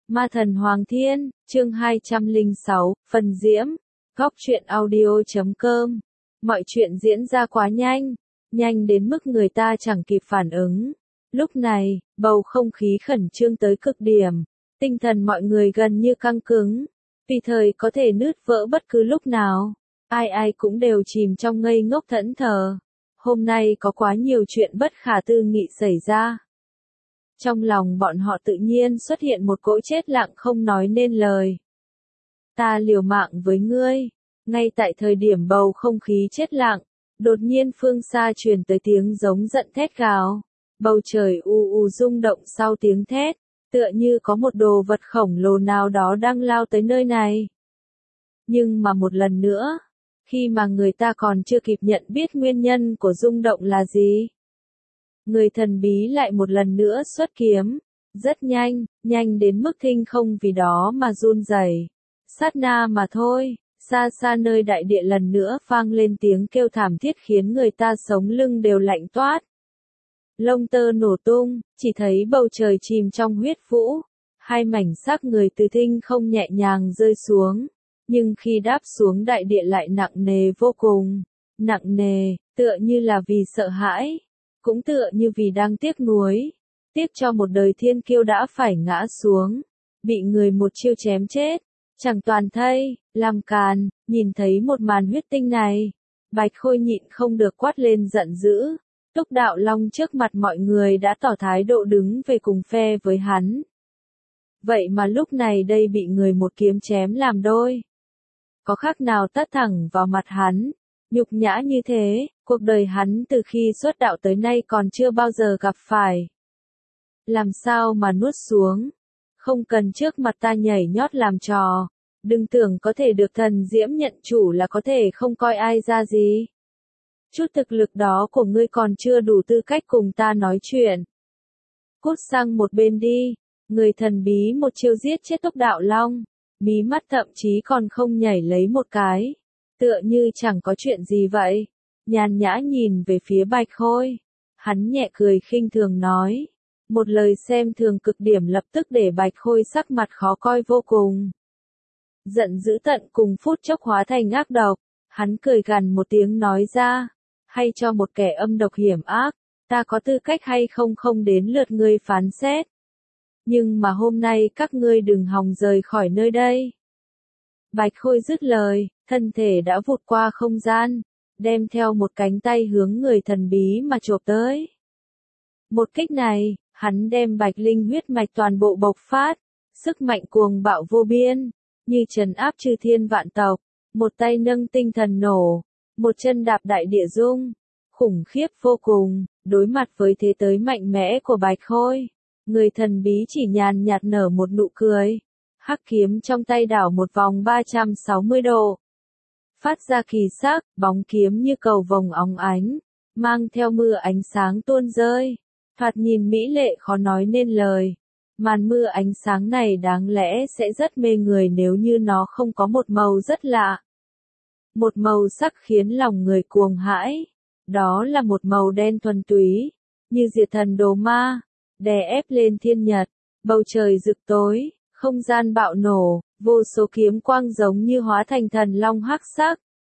Ma thần Hoàng Thiên, chương 206, phần diễm, góc truyện audio.com. Mọi chuyện diễn ra quá nhanh, nhanh đến mức người ta chẳng kịp phản ứng. Lúc này, bầu không khí khẩn trương tới cực điểm, tinh thần mọi người gần như căng cứng, tùy thời có thể nứt vỡ bất cứ lúc nào. Ai ai cũng đều chìm trong ngây ngốc thẫn thờ. Hôm nay có quá nhiều chuyện bất khả tư nghị xảy ra. Trong lòng bọn họ tự nhiên xuất hiện một cỗ chết lặng không nói nên lời. Ta liều mạng với ngươi. Ngay tại thời điểm bầu không khí chết lặng, đột nhiên phương xa truyền tới tiếng giống giận thét gào. Bầu trời u u rung động sau tiếng thét, tựa như có một đồ vật khổng lồ nào đó đang lao tới nơi này. Nhưng mà một lần nữa, khi mà người ta còn chưa kịp nhận biết nguyên nhân của rung động là gì, người thần bí lại một lần nữa xuất kiếm, rất nhanh, nhanh đến mức thinh không vì đó mà run rẩy. Sát na mà thôi, xa xa nơi đại địa lần nữa vang lên tiếng kêu thảm thiết khiến người ta sống lưng đều lạnh toát. Lông tơ nổ tung, chỉ thấy bầu trời chìm trong huyết vũ, hai mảnh xác người từ thinh không nhẹ nhàng rơi xuống, nhưng khi đáp xuống đại địa lại nặng nề vô cùng, nặng nề, tựa như là vì sợ hãi, cũng tựa như vì đang tiếc nuối, tiếc cho một đời thiên kiêu đã phải ngã xuống, bị người một chiêu chém chết, chẳng toàn thây, làm càn. Nhìn thấy một màn huyết tinh này, Bạch Khôi nhịn không được quát lên giận dữ. Túc Đạo Long trước mặt mọi người đã tỏ thái độ đứng về cùng phe với hắn. Vậy mà lúc này đây bị người một kiếm chém làm đôi. Có khác nào tát thẳng vào mặt hắn, nhục nhã như thế, cuộc đời hắn từ khi xuất đạo tới nay còn chưa bao giờ gặp phải. Làm sao mà nuốt xuống, không cần trước mặt ta nhảy nhót làm trò, đừng tưởng có thể được thần diễm nhận chủ là có thể không coi ai ra gì. Chút thực lực đó của ngươi còn chưa đủ tư cách cùng ta nói chuyện. Cút sang một bên đi, người thần bí một chiêu giết chết Túc Đạo Long, mí mắt thậm chí còn không nhảy lấy một cái, tựa như chẳng có chuyện gì vậy, nhàn nhã nhìn về phía Bạch Khôi, hắn nhẹ cười khinh thường nói, một lời xem thường cực điểm lập tức để Bạch Khôi sắc mặt khó coi vô cùng. Giận dữ tận cùng phút chốc hóa thành ác độc, hắn cười gằn một tiếng nói ra, hay cho một kẻ âm độc hiểm ác, ta có tư cách hay không không đến lượt ngươi phán xét. Nhưng mà hôm nay các ngươi đừng hòng rời khỏi nơi đây. Bạch Khôi dứt lời, thân thể đã vụt qua không gian, đem theo một cánh tay hướng người thần bí mà chộp tới. Một kích này, hắn đem Bạch Linh huyết mạch toàn bộ bộc phát, sức mạnh cuồng bạo vô biên, như trấn áp chư thiên vạn tộc, một tay nâng tinh thần nổ, một chân đạp đại địa rung, khủng khiếp vô cùng, đối mặt với thế tới mạnh mẽ của Bạch Khôi. Người thần bí chỉ nhàn nhạt nở một nụ cười, hắc kiếm trong tay đảo một vòng 360 độ. Phát ra kỳ sắc, bóng kiếm như cầu vồng óng ánh, mang theo mưa ánh sáng tuôn rơi, thoạt nhìn mỹ lệ khó nói nên lời. Màn mưa ánh sáng này đáng lẽ sẽ rất mê người nếu như nó không có một màu rất lạ. Một màu sắc khiến lòng người cuồng hãi, đó là một màu đen thuần túy, như diệt thần đồ ma, đè ép lên thiên nhật, bầu trời rực tối, không gian bạo nổ, vô số kiếm quang giống như hóa thành thần long hắc sắc,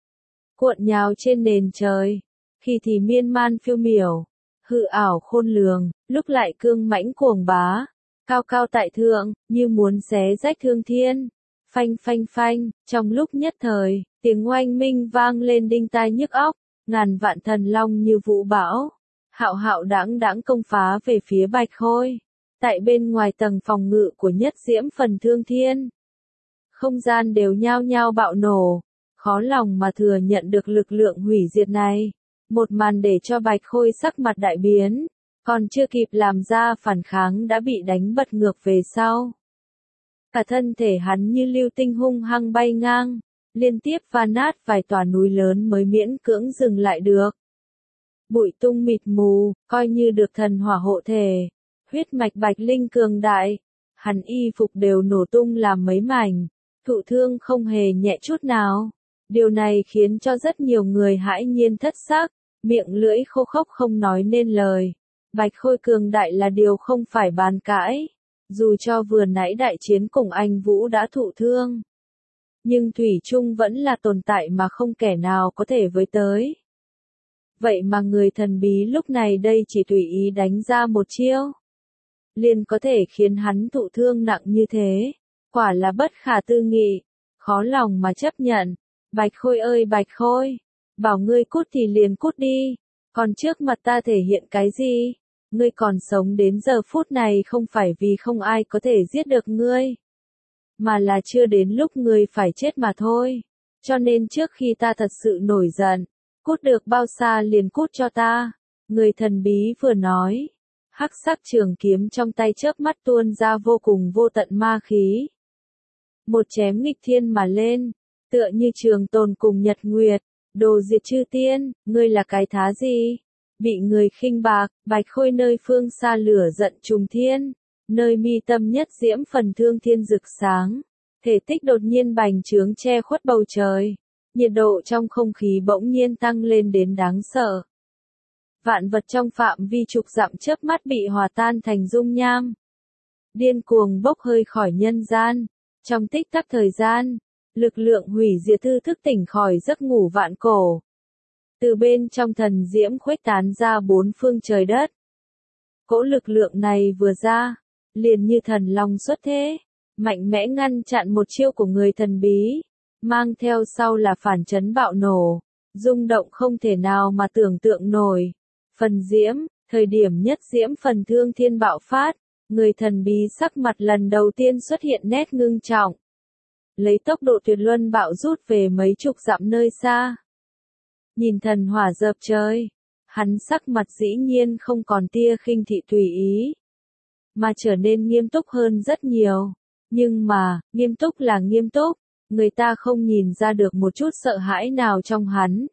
cuộn nhào trên nền trời, khi thì miên man phiêu miểu, hư ảo khôn lường, lúc lại cương mãnh cuồng bá, cao cao tại thượng, như muốn xé rách thương thiên. Phanh phanh phanh, trong lúc nhất thời, tiếng oanh minh vang lên đinh tai nhức óc, ngàn vạn thần long như vũ bão, hạo hạo đãng đãng công phá về phía Bạch Khôi. Tại bên ngoài tầng phòng ngự của Nhất Diễm Phần Thương Thiên, không gian đều nhao nhao bạo nổ, khó lòng mà thừa nhận được lực lượng hủy diệt này. Một màn để cho Bạch Khôi sắc mặt đại biến, còn chưa kịp làm ra phản kháng đã bị đánh bật ngược về sau. Cả thân thể hắn như lưu tinh hung hăng bay ngang, liên tiếp va nát vài tòa núi lớn mới miễn cưỡng dừng lại được. Bụi tung mịt mù, coi như được thần hỏa hộ thể, huyết mạch Bạch Linh cường đại, hắn y phục đều nổ tung làm mấy mảnh, thụ thương không hề nhẹ chút nào. Điều này khiến cho rất nhiều người hãi nhiên thất sắc, miệng lưỡi khô khốc không nói nên lời. Bạch Khôi cường đại là điều không phải bàn cãi. Dù cho vừa nãy đại chiến cùng anh Vũ đã thụ thương, nhưng thủy chung vẫn là tồn tại mà không kẻ nào có thể với tới. Vậy mà người thần bí lúc này đây chỉ tùy ý đánh ra một chiêu, liền có thể khiến hắn thụ thương nặng như thế, quả là bất khả tư nghị, khó lòng mà chấp nhận. Bạch Khôi ơi Bạch Khôi, bảo ngươi cút thì liền cút đi, còn trước mặt ta thể hiện cái gì? Ngươi còn sống đến giờ phút này không phải vì không ai có thể giết được ngươi, mà là chưa đến lúc ngươi phải chết mà thôi. Cho nên trước khi ta thật sự nổi giận, cút được bao xa liền cút cho ta. Người thần bí vừa nói, hắc sắc trường kiếm trong tay chớp mắt tuôn ra vô cùng vô tận ma khí. Một chém nghịch thiên mà lên, tựa như Trường Tồn cùng Nhật Nguyệt, đồ diệt chư tiên, ngươi là cái thá gì? Bị người khinh bạc, Bạch Khôi nơi phương xa lửa giận trùng thiên, nơi mi tâm nhất diễm phần thương thiên rực sáng, thể tích đột nhiên bành trướng che khuất bầu trời, nhiệt độ trong không khí bỗng nhiên tăng lên đến đáng sợ. Vạn vật trong phạm vi chục dặm chớp mắt bị hòa tan thành dung nham, điên cuồng bốc hơi khỏi nhân gian. Trong tích tắc thời gian, lực lượng hủy diệt thư thức tỉnh khỏi giấc ngủ vạn cổ. Từ bên trong thần diễm khuếch tán ra bốn phương trời đất. Cỗ lực lượng này vừa ra, liền như thần long xuất thế, mạnh mẽ ngăn chặn một chiêu của người thần bí, mang theo sau là phản chấn bạo nổ, rung động không thể nào mà tưởng tượng nổi. Phần diễm, thời điểm nhất diễm phần thương thiên bạo phát, người thần bí sắc mặt lần đầu tiên xuất hiện nét ngưng trọng. Lấy tốc độ tuyệt luân bạo rút về mấy chục dặm nơi xa. Nhìn thần hỏa dợp trời, hắn sắc mặt dĩ nhiên không còn tia khinh thị tùy ý, mà trở nên nghiêm túc hơn rất nhiều. Nhưng mà, nghiêm túc là nghiêm túc, người ta không nhìn ra được một chút sợ hãi nào trong hắn.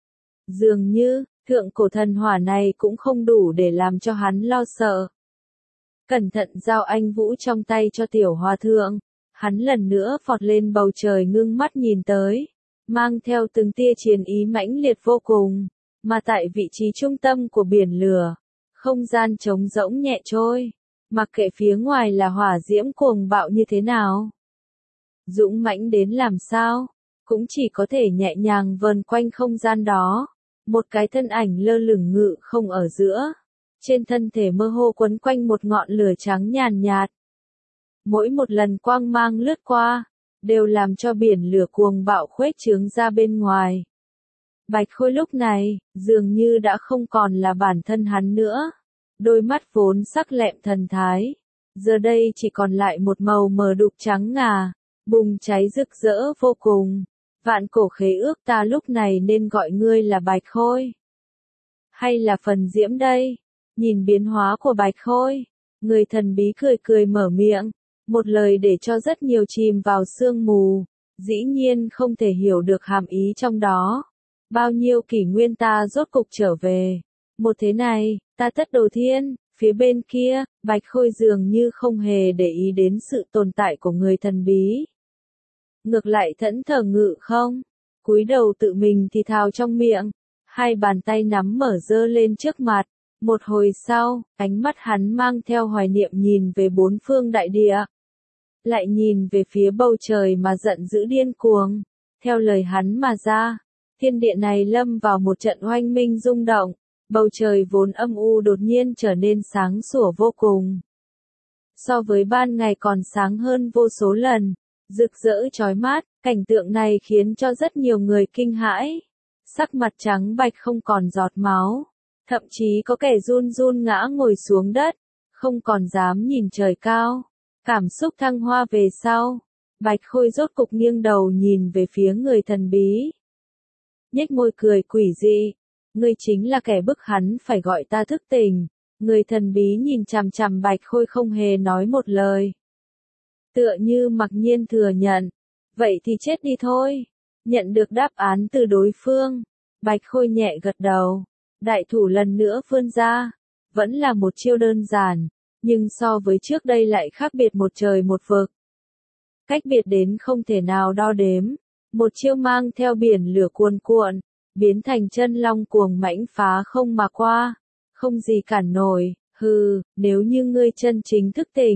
Dường như, thượng cổ thần hỏa này cũng không đủ để làm cho hắn lo sợ. Cẩn thận giao anh Vũ trong tay cho tiểu hòa thượng, hắn lần nữa phọt lên bầu trời ngưng mắt nhìn tới, mang theo từng tia chiến ý mãnh liệt vô cùng, mà tại vị trí trung tâm của biển lửa, không gian trống rỗng nhẹ trôi, mặc kệ phía ngoài là hỏa diễm cuồng bạo như thế nào, dũng mãnh đến làm sao, cũng chỉ có thể nhẹ nhàng vờn quanh không gian đó, một cái thân ảnh lơ lửng ngự không ở giữa. Trên thân thể mơ hồ quấn quanh một ngọn lửa trắng nhàn nhạt. Mỗi một lần quang mang lướt qua, đều làm cho biển lửa cuồng bạo khuếch trướng ra bên ngoài. Bạch Khôi lúc này, dường như đã không còn là bản thân hắn nữa. Đôi mắt vốn sắc lẹm thần thái, giờ đây chỉ còn lại một màu mờ đục trắng ngà, bùng cháy rực rỡ vô cùng. Vạn cổ khế ước ta lúc này nên gọi ngươi là Bạch Khôi, hay là Phần Diễm đây? Nhìn biến hóa của Bạch Khôi, người thần bí cười cười mở miệng, một lời để cho rất nhiều chìm vào sương mù, dĩ nhiên không thể hiểu được hàm ý trong đó. Bao nhiêu kỷ nguyên ta rốt cục trở về. Một thế này, ta tất đồ thiên, phía bên kia, Bạch Khôi dường như không hề để ý đến sự tồn tại của người thần bí. Ngược lại thẫn thờ ngự không, cúi đầu tự mình thì thào trong miệng, hai bàn tay nắm mở giơ lên trước mặt. Một hồi sau, ánh mắt hắn mang theo hoài niệm nhìn về bốn phương đại địa. Lại nhìn về phía bầu trời mà giận dữ điên cuồng. Theo lời hắn mà ra, thiên địa này lâm vào một trận oanh minh rung động. Bầu trời vốn âm u đột nhiên trở nên sáng sủa vô cùng. So với ban ngày còn sáng hơn vô số lần, rực rỡ chói mắt, cảnh tượng này khiến cho rất nhiều người kinh hãi. Sắc mặt trắng bạch không còn giọt máu. Thậm chí có kẻ run run ngã ngồi xuống đất, không còn dám nhìn trời cao. Cảm xúc thăng hoa về sau, Bạch Khôi rốt cục nghiêng đầu nhìn về phía người thần bí. Nhếch môi cười quỷ dị, ngươi chính là kẻ bức hắn phải gọi ta thức tỉnh. Người thần bí nhìn chằm chằm Bạch Khôi không hề nói một lời. Tựa như mặc nhiên thừa nhận, vậy thì chết đi thôi. Nhận được đáp án từ đối phương, Bạch Khôi nhẹ gật đầu. Đại thủ lần nữa vươn ra, vẫn là một chiêu đơn giản, nhưng so với trước đây lại khác biệt một trời một vực. Cách biệt đến không thể nào đo đếm, một chiêu mang theo biển lửa cuồn cuộn, biến thành chân long cuồng mãnh phá không mà qua, không gì cản nổi. Hừ, nếu như ngươi chân chính thức tỉnh,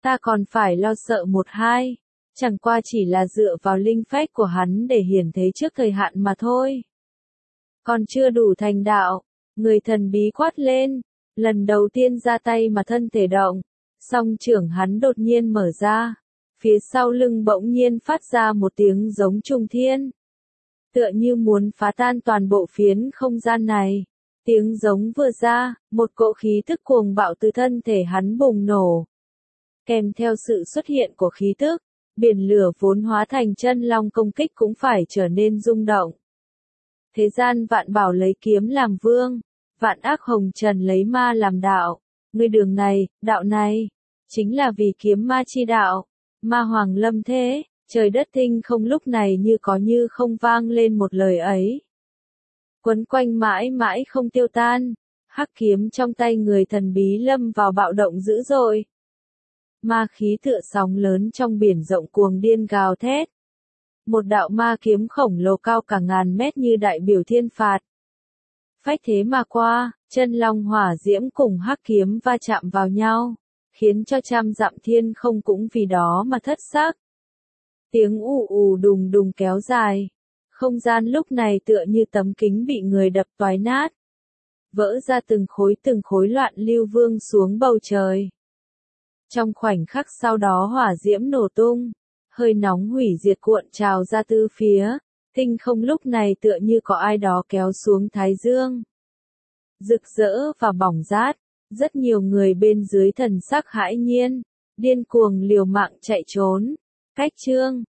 Ta còn phải lo sợ một hai, chẳng qua chỉ là dựa vào linh phách của hắn để hiển thế trước thời hạn mà thôi. Còn chưa đủ thành đạo, người thần bí quát lên, lần đầu tiên ra tay mà thân thể động, song trưởng hắn đột nhiên mở ra, phía sau lưng bỗng nhiên phát ra một tiếng giống trùng thiên. Tựa như muốn phá tan toàn bộ phiến không gian này. Tiếng giống vừa ra, một cỗ khí tức cuồng bạo từ thân thể hắn bùng nổ. Kèm theo sự xuất hiện của khí tức, biển lửa vốn hóa thành chân long công kích cũng phải trở nên rung động. Thế gian vạn bảo lấy kiếm làm vương, vạn ác hồng trần lấy ma làm đạo. Ngươi đường này, đạo này, chính là vì kiếm ma chi đạo. Ma hoàng lâm thế, trời đất tinh không lúc này như có như không vang lên một lời ấy. Quấn quanh mãi mãi không tiêu tan, hắc kiếm trong tay người thần bí lâm vào bạo động dữ dội. Ma khí tựa sóng lớn trong biển rộng cuồng điên gào thét. Một đạo ma kiếm khổng lồ cao cả ngàn mét như đại biểu thiên phạt. Phách thế mà qua, chân long hỏa diễm cùng hắc kiếm va chạm vào nhau, khiến cho trăm dặm thiên không cũng vì đó mà thất sắc. Tiếng ù ù đùng đùng kéo dài. Không gian lúc này tựa như tấm kính bị người đập toái nát. Vỡ ra từng khối loạn lưu vương xuống bầu trời. Trong khoảnh khắc sau đó hỏa diễm nổ tung, hơi nóng hủy diệt cuộn trào ra tứ phía, tinh không lúc này tựa như có ai đó kéo xuống thái dương. Rực rỡ và bỏng rát, rất nhiều người bên dưới thần sắc hãi nhiên, điên cuồng liều mạng chạy trốn. Cách chương